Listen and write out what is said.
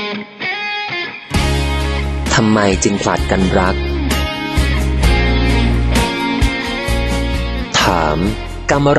ทำไมจึงผลัดกันรักถามกรรม